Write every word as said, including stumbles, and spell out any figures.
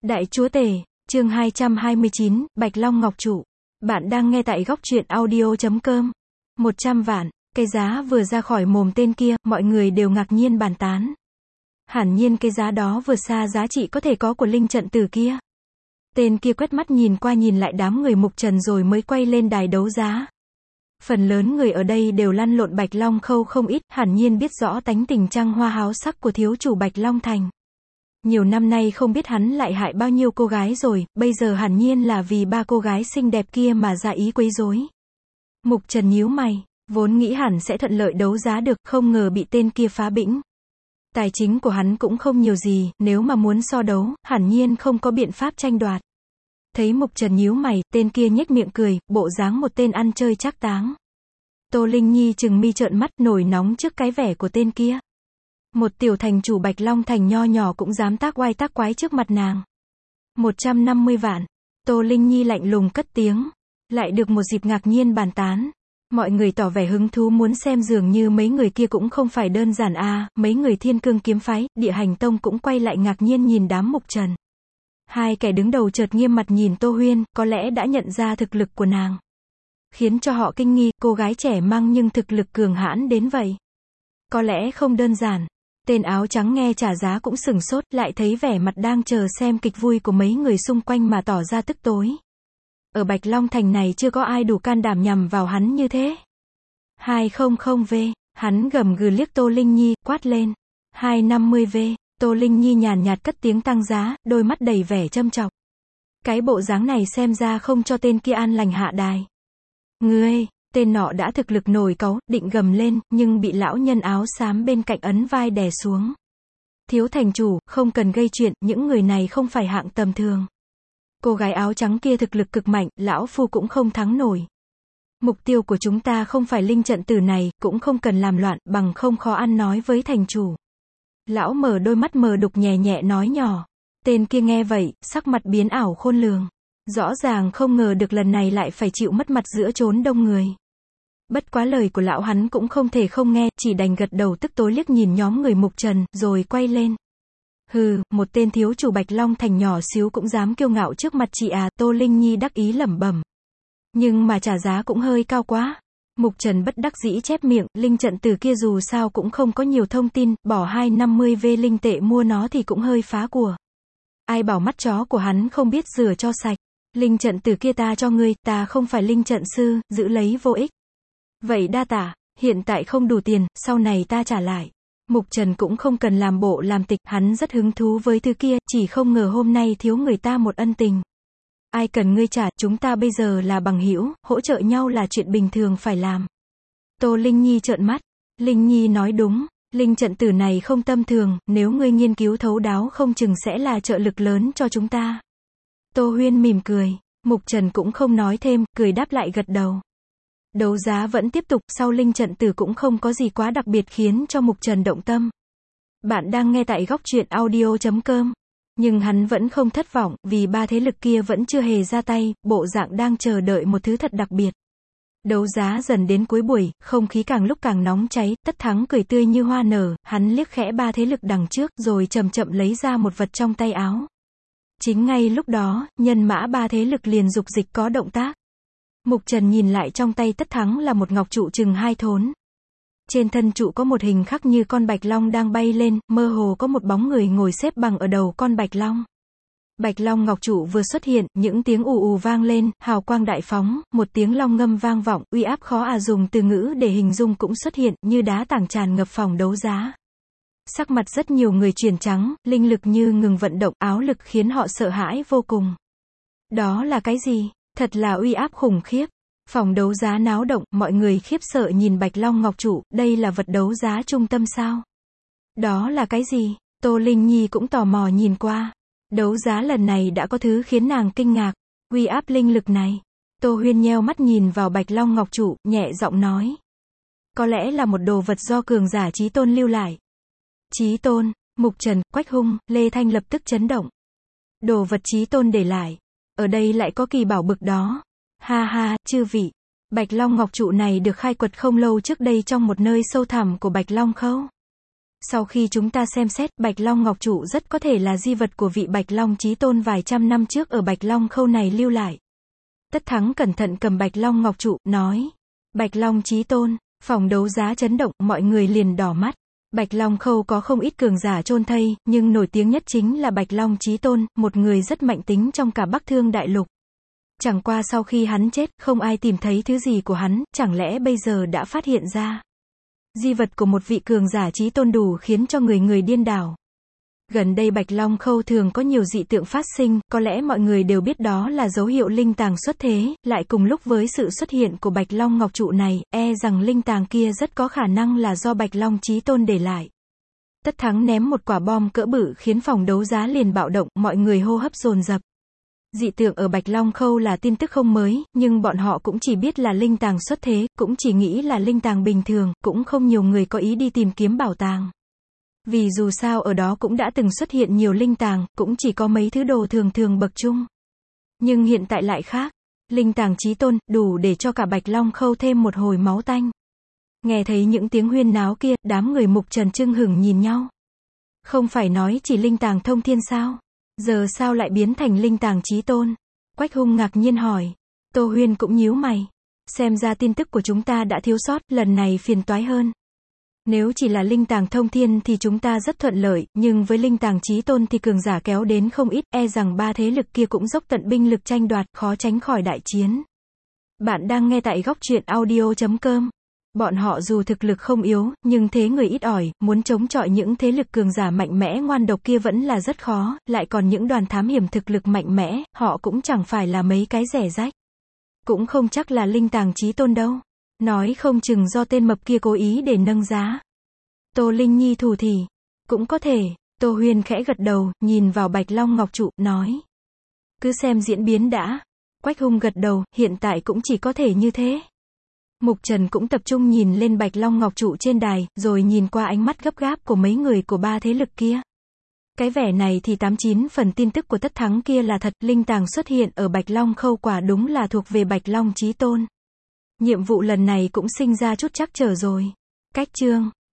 Đại chúa tể, chương hai trăm hai mươi chín, Bạch Long Ngọc Trụ. Bạn đang nghe tại góc truyện audio chấm com. một trăm vạn, cái giá vừa ra khỏi mồm tên kia, mọi người đều ngạc nhiên bàn tán. Hẳn nhiên cái giá đó vượt xa giá trị có thể có của linh trận tử kia. Tên kia quét mắt nhìn qua nhìn lại đám người mục trần rồi mới quay lên đài đấu giá. Phần lớn người ở đây đều lăn lộn Bạch Long Khâu không ít, hẳn nhiên biết rõ tánh tình trăng hoa háo sắc của thiếu chủ Bạch Long Thành. Nhiều năm nay không biết hắn lại hại bao nhiêu cô gái rồi, bây giờ hẳn nhiên là vì ba cô gái xinh đẹp kia mà ra ý quấy rối. Mục Trần nhíu mày, vốn nghĩ hẳn sẽ thuận lợi đấu giá được, không ngờ bị tên kia phá bĩnh. Tài chính của hắn cũng không nhiều gì, nếu mà muốn so đấu, hẳn nhiên không có biện pháp tranh đoạt. Thấy Mục Trần nhíu mày, tên kia nhếch miệng cười, bộ dáng một tên ăn chơi trác táng. Tô Linh Nhi trừng mi trợn mắt, nổi nóng trước cái vẻ của tên kia. Một tiểu thành chủ Bạch Long Thành nho nhỏ cũng dám tác oai tác quái trước mặt nàng. một trăm năm mươi vạn. Tô Linh Nhi lạnh lùng cất tiếng. Lại được một dịp ngạc nhiên bàn tán. Mọi người tỏ vẻ hứng thú muốn xem, dường như mấy người kia cũng không phải đơn giản a à, mấy người Thiên Cương kiếm phái, Địa Hành Tông cũng quay lại ngạc nhiên nhìn đám Mục Trần. Hai kẻ đứng đầu chợt nghiêm mặt nhìn Tô Huyên, có lẽ đã nhận ra thực lực của nàng. Khiến cho họ kinh nghi, cô gái trẻ măng nhưng thực lực cường hãn đến vậy. Có lẽ không đơn giản. Tên áo trắng nghe trả giá cũng sửng sốt, lại thấy vẻ mặt đang chờ xem kịch vui của mấy người xung quanh mà tỏ ra tức tối. Ở Bạch Long Thành này chưa có ai đủ can đảm nhằm vào hắn như thế. hai trăm V, hắn gầm gừ liếc Tô Linh Nhi, quát lên. hai trăm năm mươi V, Tô Linh Nhi nhàn nhạt cất tiếng tăng giá, đôi mắt đầy vẻ châm chọc. Cái bộ dáng này xem ra không cho tên kia an lành hạ đài. Ngươi, tên nọ đã thực lực nổi cáu, định gầm lên, nhưng bị lão nhân áo xám bên cạnh ấn vai đè xuống. Thiếu thành chủ, không cần gây chuyện, những người này không phải hạng tầm thường. Cô gái áo trắng kia thực lực cực mạnh, lão phu cũng không thắng nổi. Mục tiêu của chúng ta không phải linh trận tử này, cũng không cần làm loạn, bằng không khó ăn nói với thành chủ. Lão mở đôi mắt mờ đục nhẹ nhẹ nói nhỏ. Tên kia nghe vậy, sắc mặt biến ảo khôn lường. Rõ ràng không ngờ được lần này lại phải chịu mất mặt giữa chốn đông người. Bất quá lời của lão hắn cũng không thể không nghe, chỉ đành gật đầu tức tối liếc nhìn nhóm người Mục Trần, rồi quay lên. Hừ, một tên thiếu chủ Bạch Long Thành nhỏ xíu cũng dám kiêu ngạo trước mặt chị à, Tô Linh Nhi đắc ý lẩm bẩm. Nhưng mà trả giá cũng hơi cao quá. Mục Trần bất đắc dĩ chép miệng, linh trận từ kia dù sao cũng không có nhiều thông tin, bỏ hai trăm năm mươi V linh tệ mua nó thì cũng hơi phá của. Ai bảo mắt chó của hắn không biết rửa cho sạch. Linh trận từ kia ta cho ngươi, ta không phải linh trận sư, giữ lấy vô ích. Vậy đa tả, hiện tại không đủ tiền, sau này ta trả lại. Mục Trần cũng không cần làm bộ làm tịch, hắn rất hứng thú với thứ kia, chỉ không ngờ hôm nay thiếu người ta một ân tình. Ai cần ngươi trả, chúng ta bây giờ là bằng hữu, hỗ trợ nhau là chuyện bình thường phải làm. Tô Linh Nhi trợn mắt. Linh Nhi nói đúng, linh trận tử này không tầm thường, nếu ngươi nghiên cứu thấu đáo không chừng sẽ là trợ lực lớn cho chúng ta. Tô Huyên mỉm cười, Mục Trần cũng không nói thêm, cười đáp lại gật đầu. Đấu giá vẫn tiếp tục, sau linh trận tử cũng không có gì quá đặc biệt khiến cho Mục Trần động tâm. Bạn đang nghe tại góc truyện audio chấm com. Nhưng hắn vẫn không thất vọng, vì ba thế lực kia vẫn chưa hề ra tay, bộ dạng đang chờ đợi một thứ thật đặc biệt. Đấu giá dần đến cuối buổi, không khí càng lúc càng nóng cháy, Tất Thắng cười tươi như hoa nở, hắn liếc khẽ ba thế lực đằng trước, rồi chậm chậm lấy ra một vật trong tay áo. Chính ngay lúc đó, nhân mã ba thế lực liền dục dịch có động tác. Mục Trần nhìn lại trong tay Tất Thắng là một ngọc trụ chừng hai thốn. Trên thân trụ có một hình khắc như con bạch long đang bay lên, mơ hồ có một bóng người ngồi xếp bằng ở đầu con bạch long. Bạch long ngọc trụ vừa xuất hiện, những tiếng ù ù vang lên, hào quang đại phóng, một tiếng long ngâm vang vọng, uy áp khó à dùng từ ngữ để hình dung cũng xuất hiện, như đá tảng tràn ngập phòng đấu giá. Sắc mặt rất nhiều người chuyển trắng, linh lực như ngừng vận động, áo lực khiến họ sợ hãi vô cùng. Đó là cái gì? Thật là uy áp khủng khiếp. Phòng đấu giá náo động, mọi người khiếp sợ nhìn Bạch Long Ngọc Trụ, đây là vật đấu giá trung tâm sao? Đó là cái gì? Tô Linh Nhi cũng tò mò nhìn qua. Đấu giá lần này đã có thứ khiến nàng kinh ngạc. Uy áp linh lực này. Tô Huyên nheo mắt nhìn vào Bạch Long Ngọc Trụ, nhẹ giọng nói. Có lẽ là một đồ vật do cường giả Chí Tôn lưu lại. Chí Tôn, Mục Trần, Quách Hung, Lê Thanh lập tức chấn động. Đồ vật Chí Tôn để lại. Ở đây lại có kỳ bảo bực đó. Ha ha, chư vị. Bạch Long Ngọc Trụ này được khai quật không lâu trước đây trong một nơi sâu thẳm của Bạch Long Khâu. Sau khi chúng ta xem xét, Bạch Long Ngọc Trụ rất có thể là di vật của vị Bạch Long Chí Tôn vài trăm năm trước ở Bạch Long Khâu này lưu lại. Tất Thắng cẩn thận cầm Bạch Long Ngọc Trụ, nói. Bạch Long Chí Tôn, phòng đấu giá chấn động, mọi người liền đỏ mắt. Bạch Long Khâu có không ít cường giả chôn thây, nhưng nổi tiếng nhất chính là Bạch Long Chí Tôn, một người rất mạnh tính trong cả Bắc Thương Đại Lục. Chẳng qua sau khi hắn chết, không ai tìm thấy thứ gì của hắn, chẳng lẽ bây giờ đã phát hiện ra. Di vật của một vị cường giả Chí Tôn đủ khiến cho người người điên đảo. Gần đây Bạch Long Khâu thường có nhiều dị tượng phát sinh, có lẽ mọi người đều biết đó là dấu hiệu linh tàng xuất thế, lại cùng lúc với sự xuất hiện của Bạch Long Ngọc Trụ này, e rằng linh tàng kia rất có khả năng là do Bạch Long Chí Tôn để lại. Tất Thắng ném một quả bom cỡ bự khiến phòng đấu giá liền bạo động, mọi người hô hấp dồn dập. Dị tượng ở Bạch Long Khâu là tin tức không mới, nhưng bọn họ cũng chỉ biết là linh tàng xuất thế, cũng chỉ nghĩ là linh tàng bình thường, cũng không nhiều người có ý đi tìm kiếm bảo tàng. Vì dù sao ở đó cũng đã từng xuất hiện nhiều linh tàng, cũng chỉ có mấy thứ đồ thường thường bậc trung. Nhưng hiện tại lại khác. Linh tàng Chí Tôn, đủ để cho cả Bạch Long Khâu thêm một hồi máu tanh. Nghe thấy những tiếng huyên náo kia, đám người Mục Trần chưng hửng nhìn nhau. Không phải nói chỉ linh tàng thông thiên sao? Giờ sao lại biến thành linh tàng Chí Tôn? Quách Hung ngạc nhiên hỏi. Tô Huyên cũng nhíu mày. Xem ra tin tức của chúng ta đã thiếu sót, lần này phiền toái hơn. Nếu chỉ là linh tàng thông thiên thì chúng ta rất thuận lợi, nhưng với linh tàng Chí Tôn thì cường giả kéo đến không ít, e rằng ba thế lực kia cũng dốc tận binh lực tranh đoạt, khó tránh khỏi đại chiến. Bạn đang nghe tại góc truyện audio chấm com. Bọn họ dù thực lực không yếu, nhưng thế người ít ỏi, muốn chống chọi những thế lực cường giả mạnh mẽ ngoan độc kia vẫn là rất khó, lại còn những đoàn thám hiểm thực lực mạnh mẽ, họ cũng chẳng phải là mấy cái rẻ rách. Cũng không chắc là linh tàng Chí Tôn đâu. Nói không chừng do tên mập kia cố ý để nâng giá. Tô Linh Nhi thủ thỉ. Cũng có thể. Tô Huyên khẽ gật đầu, nhìn vào Bạch Long Ngọc Trụ, nói. Cứ xem diễn biến đã. Quách Hung gật đầu, hiện tại cũng chỉ có thể như thế. Mục Trần cũng tập trung nhìn lên Bạch Long Ngọc Trụ trên đài, rồi nhìn qua ánh mắt gấp gáp của mấy người của ba thế lực kia. Cái vẻ này thì tám chín phần tin tức của Tất Thắng kia là thật, linh tàng xuất hiện ở Bạch Long Khâu quả đúng là thuộc về Bạch Long Chí Tôn. Nhiệm vụ lần này cũng sinh ra chút trắc trở rồi. Cách chương